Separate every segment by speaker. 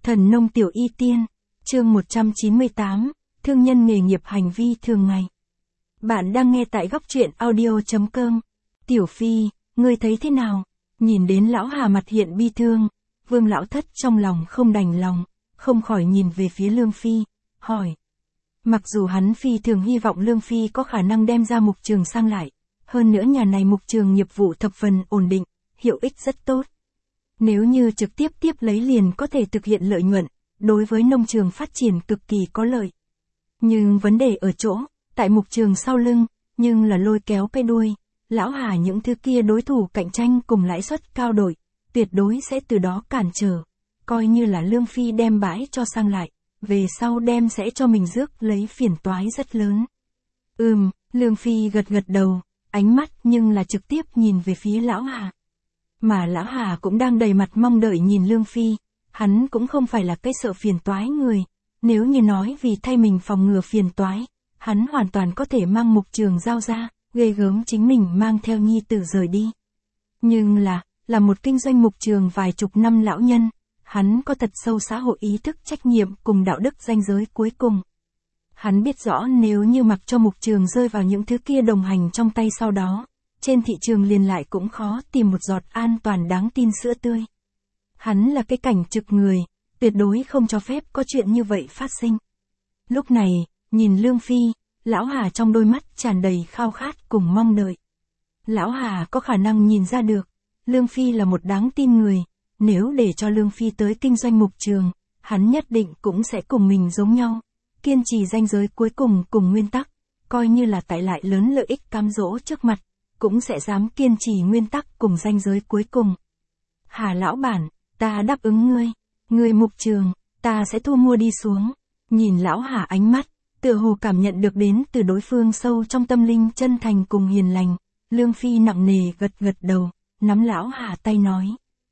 Speaker 1: Thần nông tiểu y tiên, chương 198, thương nhân nghề nghiệp hành vi thường ngày. Bạn đang nghe tại góc truyện audio.com. Tiểu Phi, ngươi thấy thế nào? Nhìn đến lão Hà mặt hiện bi thương, Vương lão thất trong lòng không đành lòng, không khỏi nhìn về phía Lương Phi, hỏi. Mặc dù hắn phi thường hy vọng Lương Phi có khả năng đem ra mục trường sang lại, hơn nữa nhà này mục trường nghiệp vụ thập phần ổn định, hiệu ích rất tốt. Nếu như trực tiếp lấy liền có thể thực hiện lợi nhuận, đối với nông trường phát triển cực kỳ có lợi. Nhưng vấn đề ở chỗ, tại mục trường sau lưng, nhưng là lôi kéo cái đuôi, lão Hà những thứ kia đối thủ cạnh tranh cùng lãi suất cao đổi, tuyệt đối sẽ từ đó cản trở, coi như là Lương Phi đem bãi cho sang lại, về sau đem sẽ cho mình rước lấy phiền toái rất lớn. Lương Phi gật đầu, ánh mắt nhưng là trực tiếp nhìn về phía lão Hà. Mà lão Hà cũng đang đầy mặt mong đợi nhìn Lương Phi, hắn cũng không phải là cái sợ phiền toái người, nếu như nói vì thay mình phòng ngừa phiền toái, hắn hoàn toàn có thể mang mục trường giao ra, ghê gớm chính mình mang theo nhi tử rời đi. Nhưng là một kinh doanh mục trường vài chục năm lão nhân, hắn có thật sâu xã hội ý thức trách nhiệm cùng đạo đức ranh giới cuối cùng. Hắn biết rõ nếu như mặc cho mục trường rơi vào những thứ kia đồng hành trong tay sau đó, trên thị trường liền lại cũng khó tìm một giọt an toàn đáng tin sữa tươi. Hắn là cái cảnh trực người, tuyệt đối không cho phép có chuyện như vậy phát sinh. Lúc này, nhìn Lương Phi, lão Hà trong đôi mắt tràn đầy khao khát cùng mong đợi. Lão Hà có khả năng nhìn ra được, Lương Phi là một đáng tin người, nếu để cho Lương Phi tới kinh doanh mục trường, hắn nhất định cũng sẽ cùng mình giống nhau, kiên trì ranh giới cuối cùng nguyên tắc, coi như là tại lại lớn lợi ích cám dỗ trước mặt, cũng sẽ dám kiên trì nguyên tắc cùng ranh giới cuối cùng. Hà lão bản, ta đáp ứng ngươi mục trường, ta sẽ thu mua đi xuống. Nhìn lão Hà ánh mắt, tựa hồ cảm nhận được đến từ đối phương sâu trong tâm linh chân thành cùng hiền lành, Lương Phi nặng nề gật đầu, nắm lão Hà tay nói.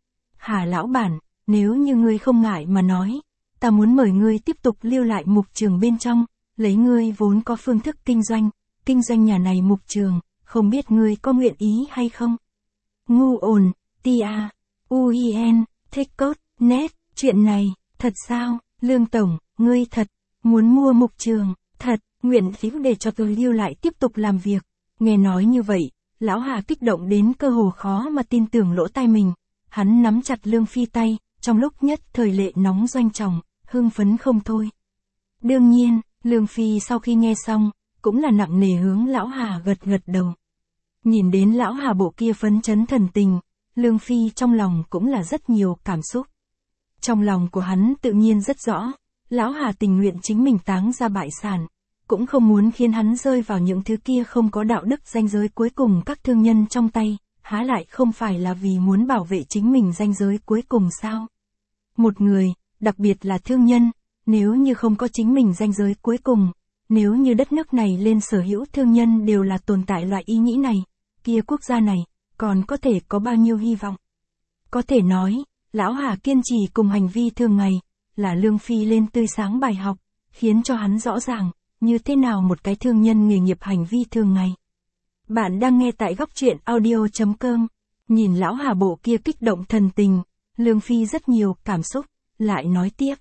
Speaker 1: Hà lão bản, nếu như ngươi không ngại mà nói, ta muốn mời ngươi tiếp tục lưu lại mục trường bên trong, lấy ngươi vốn có phương thức kinh doanh nhà này mục trường, không biết ngươi có nguyện ý hay không? Ngu ồn, tia, uien, thích cốt, net, chuyện này, thật sao, Lương Tổng, ngươi thật, muốn mua mục trường, thật, nguyện ý để cho tôi lưu lại tiếp tục làm việc. Nghe nói như vậy, lão Hà kích động đến cơ hồ khó mà tin tưởng lỗ tai mình, hắn nắm chặt Lương Phi tay, trong lúc nhất thời lệ nóng doanh trọng, hưng phấn không thôi. Đương nhiên, Lương Phi sau khi nghe xong, cũng là nặng nề hướng lão Hà gật đầu. Nhìn đến lão Hà bộ kia phấn chấn thần tình, Lương Phi trong lòng cũng là rất nhiều cảm xúc. Trong lòng của hắn tự nhiên rất rõ, lão Hà tình nguyện chính mình táng ra bại sản, cũng không muốn khiến hắn rơi vào những thứ kia không có đạo đức ranh giới cuối cùng các thương nhân trong tay, há lại không phải là vì muốn bảo vệ chính mình ranh giới cuối cùng sao? Một người, đặc biệt là thương nhân, nếu như không có chính mình ranh giới cuối cùng, nếu như đất nước này lên sở hữu thương nhân đều là tồn tại loại ý nghĩ này, kia quốc gia này, còn có thể có bao nhiêu hy vọng? Có thể nói, lão Hà kiên trì cùng hành vi thường ngày, là Lương Phi lên tươi sáng bài học, khiến cho hắn rõ ràng, như thế nào một cái thương nhân nghề nghiệp hành vi thường ngày. Bạn đang nghe tại góc truyện audio.com, nhìn lão Hà bộ kia kích động thần tình, Lương Phi rất nhiều cảm xúc, lại nói tiếp.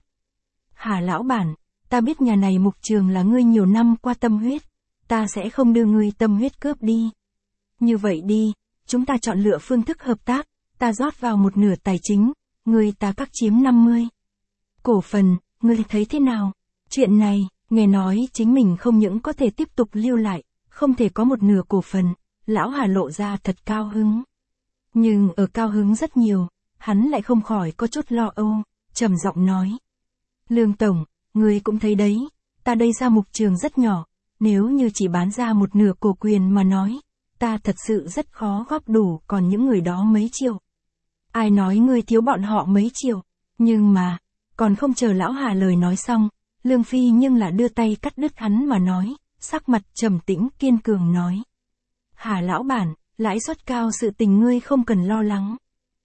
Speaker 1: Hà lão bản, ta biết nhà này mục trường là ngươi nhiều năm qua tâm huyết, ta sẽ không đưa ngươi tâm huyết cướp đi. Như vậy đi, chúng ta chọn lựa phương thức hợp tác, ta rót vào một nửa tài chính, ngươi ta các chiếm 50. Cổ phần, ngươi thấy thế nào? Chuyện này, nghe nói chính mình không những có thể tiếp tục lưu lại, không thể có một nửa cổ phần, lão Hà lộ ra thật cao hứng. Nhưng ở cao hứng rất nhiều, hắn lại không khỏi có chút lo âu, trầm giọng nói. Lương Tổng, ngươi cũng thấy đấy, ta đây ra mục trường rất nhỏ, nếu như chỉ bán ra một nửa cổ quyền mà nói, ta thật sự rất khó góp đủ còn những người đó mấy triệu. Ai nói ngươi thiếu bọn họ mấy triệu, nhưng mà, còn không chờ lão Hà lời nói xong, Lương Phi nhưng là đưa tay cắt đứt hắn mà nói, sắc mặt trầm tĩnh kiên cường nói. Hà lão bản, lãi suất cao sự tình ngươi không cần lo lắng.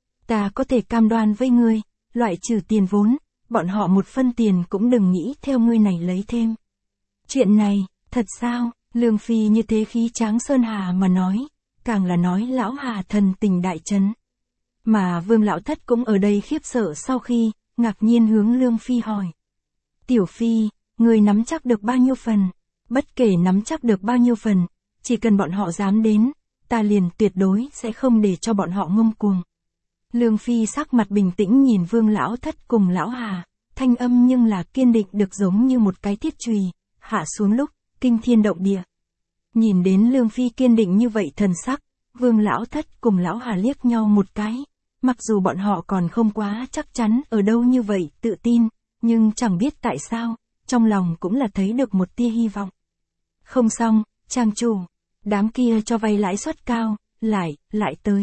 Speaker 1: Ta có thể cam đoan với ngươi, loại trừ tiền vốn, bọn họ một phân tiền cũng đừng nghĩ theo ngươi này lấy thêm. Chuyện này, thật sao? Lương Phi như thế khí tráng sơn hà mà nói, càng là nói lão Hà thần tình đại chấn. Mà Vương lão thất cũng ở đây khiếp sợ sau khi, ngạc nhiên hướng Lương Phi hỏi. Tiểu Phi, người nắm chắc được bao nhiêu phần? Bất kể nắm chắc được bao nhiêu phần, chỉ cần bọn họ dám đến, ta liền tuyệt đối sẽ không để cho bọn họ ngông cuồng. Lương Phi sắc mặt bình tĩnh nhìn Vương Lão Thất cùng Lão Hà, thanh âm nhưng là kiên định được giống như một cái thiết chùy, hạ xuống lúc, kinh thiên động địa. Nhìn đến Lương Phi kiên định như vậy thần sắc, Vương Lão Thất cùng Lão Hà liếc nhau một cái, mặc dù bọn họ còn không quá chắc chắn ở đâu như vậy tự tin, nhưng chẳng biết tại sao, trong lòng cũng là thấy được một tia hy vọng. Không xong, trang chủ, đám kia cho vay lãi suất cao, lại tới.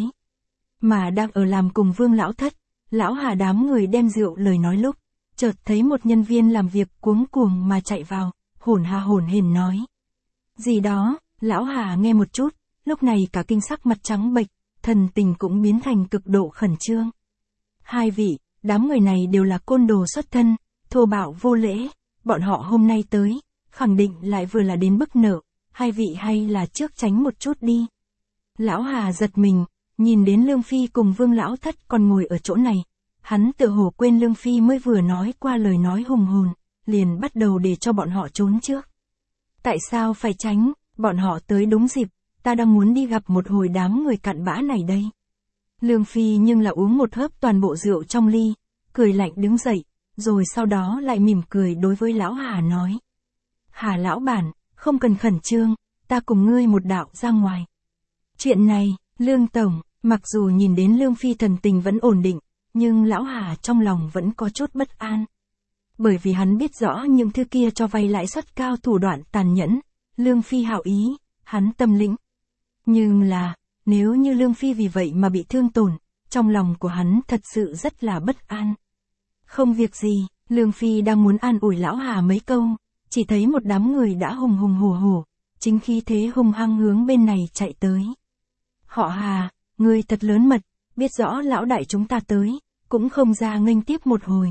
Speaker 1: Mà đang ở làm cùng Vương Lão Thất, Lão Hà đám người đem rượu lời nói lúc, chợt thấy một nhân viên làm việc cuống cuồng mà chạy vào, hổn hển nói. Gì đó, Lão Hà nghe một chút, lúc này cả kinh sắc mặt trắng bệch, thần tình cũng biến thành cực độ khẩn trương. Hai vị, đám người này đều là côn đồ xuất thân, thô bạo vô lễ, bọn họ hôm nay tới, khẳng định lại vừa là đến bức nợ, hai vị hay là trước tránh một chút đi. Lão Hà giật mình, nhìn đến Lương Phi cùng Vương Lão Thất còn ngồi ở chỗ này, hắn tựa hồ quên Lương Phi mới vừa nói qua lời nói hùng hồn, liền bắt đầu để cho bọn họ trốn trước. Tại sao phải tránh, bọn họ tới đúng dịp, ta đang muốn đi gặp một hồi đám người cặn bã này đây. Lương Phi nhưng là uống một hớp toàn bộ rượu trong ly, cười lạnh đứng dậy, rồi sau đó lại mỉm cười đối với Lão Hà nói. Hà lão bản, không cần khẩn trương, ta cùng ngươi một đạo ra ngoài. Chuyện này, Lương Tổng, mặc dù nhìn đến Lương Phi thần tình vẫn ổn định, nhưng Lão Hà trong lòng vẫn có chút bất an. Bởi vì hắn biết rõ những thứ kia cho vay lãi suất cao thủ đoạn tàn nhẫn, Lương Phi hảo ý, hắn tâm lĩnh. Nhưng là, nếu như Lương Phi vì vậy mà bị thương tổn, trong lòng của hắn thật sự rất là bất an. Không việc gì, Lương Phi đang muốn an ủi Lão Hà mấy câu, chỉ thấy một đám người đã hùng hổ, chính khí thế hung hăng hướng bên này chạy tới. Họ Hà, người thật lớn mật, biết rõ lão đại chúng ta tới, cũng không ra nghênh tiếp một hồi.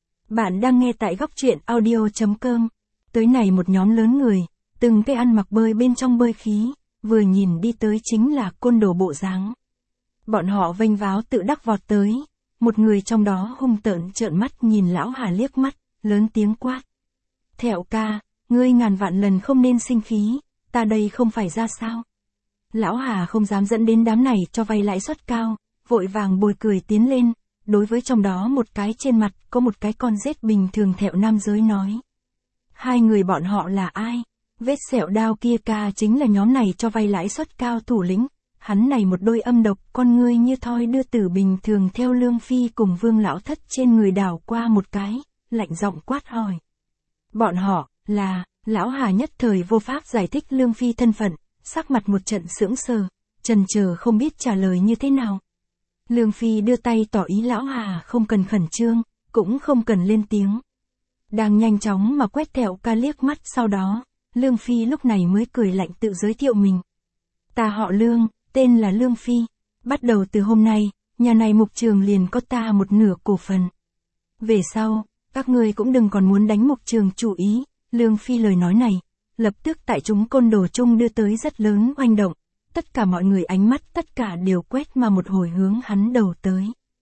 Speaker 1: Bạn đang nghe tại góc truyện audio.com. Tới này một nhóm lớn người, từng cái ăn mặc bơi bên trong bơi khí, vừa nhìn đi tới chính là côn đồ bộ dáng. Bọn họ vênh váo tự đắc vọt tới, một người trong đó hung tợn trợn mắt nhìn Lão Hà liếc mắt, lớn tiếng quát. Thẹo ca, ngươi ngàn vạn lần không nên sinh khí, ta đây không phải ra sao. Lão Hà không dám dẫn đến đám này cho vay lãi suất cao, vội vàng bồi cười tiến lên, đối với trong đó một cái trên mặt có một cái con rết bình thường thẹo nam giới nói. Hai người bọn họ là ai? Vết sẹo đao kia ca chính là nhóm này cho vay lãi suất cao thủ lĩnh, hắn này một đôi âm độc con ngươi như thoi đưa tử bình thường theo Lương Phi cùng Vương Lão Thất trên người đảo qua một cái, lạnh giọng quát hỏi. Bọn họ, là, Lão Hà nhất thời vô pháp giải thích Lương Phi thân phận, sắc mặt một trận sững sờ, chần chờ không biết trả lời như thế nào. Lương Phi đưa tay tỏ ý Lão Hà không cần khẩn trương, cũng không cần lên tiếng. Đang nhanh chóng mà quét thẹo ca liếc mắt sau đó, Lương Phi lúc này mới cười lạnh tự giới thiệu mình. Ta họ Lương, tên là Lương Phi, bắt đầu từ hôm nay, nhà này mục trường liền có ta một nửa cổ phần. Về sau, các ngươi cũng đừng còn muốn đánh mục trường chủ ý. Lương Phi lời nói này, lập tức tại chúng côn đồ chung đưa tới rất lớn oanh động, tất cả mọi người ánh mắt tất cả đều quét mà một hồi hướng hắn đầu tới.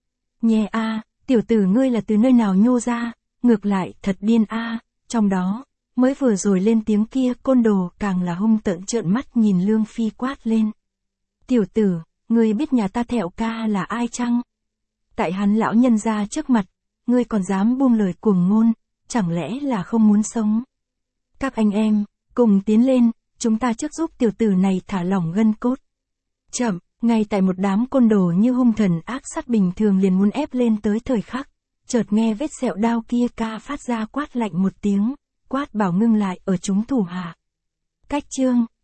Speaker 1: Nhè a, tiểu tử ngươi là từ nơi nào nhô ra, ngược lại thật điên a, trong đó, mới vừa rồi lên tiếng kia côn đồ càng là hung tợn trợn mắt nhìn Lương Phi quát lên. Tiểu tử, ngươi biết nhà ta thẹo ca là ai chăng? Tại hắn lão nhân ra trước mặt, ngươi còn dám buông lời cuồng ngôn, chẳng lẽ là không muốn sống? Các anh em, cùng tiến lên, chúng ta trước giúp tiểu tử này thả lỏng gân cốt. Chậm, ngay tại một đám côn đồ như hung thần ác sát bình thường liền muốn ép lên tới thời khắc, chợt nghe vết sẹo đao kia ca phát ra quát lạnh một tiếng, quát bảo ngưng lại ở chúng thủ hạ. Cách chương.